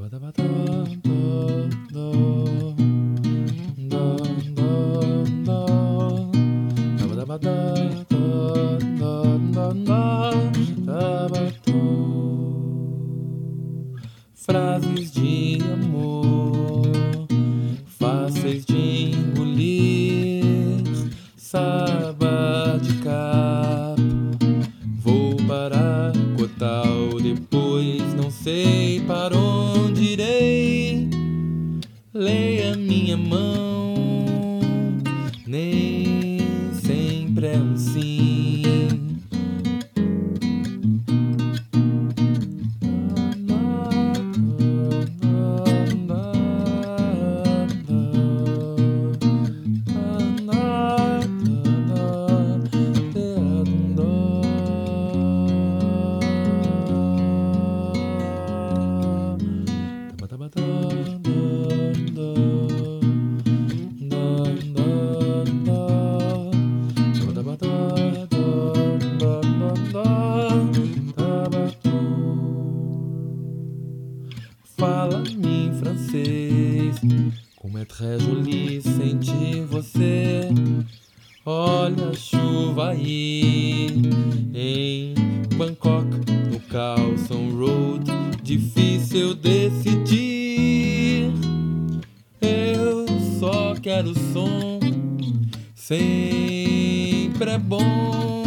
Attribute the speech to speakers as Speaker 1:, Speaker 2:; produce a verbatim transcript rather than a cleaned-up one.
Speaker 1: Frases de amor fáceis de engolir. Saba de capa, vou para Cotal, depois não sei para onde irei. Leia minha mão, nem sempre é um sim. Fala-me em francês, como é très joli sentir você. Olha a chuva aí em Bangkok, no Khao San Road. Difícil decidir, eu só quero som, sempre é bom.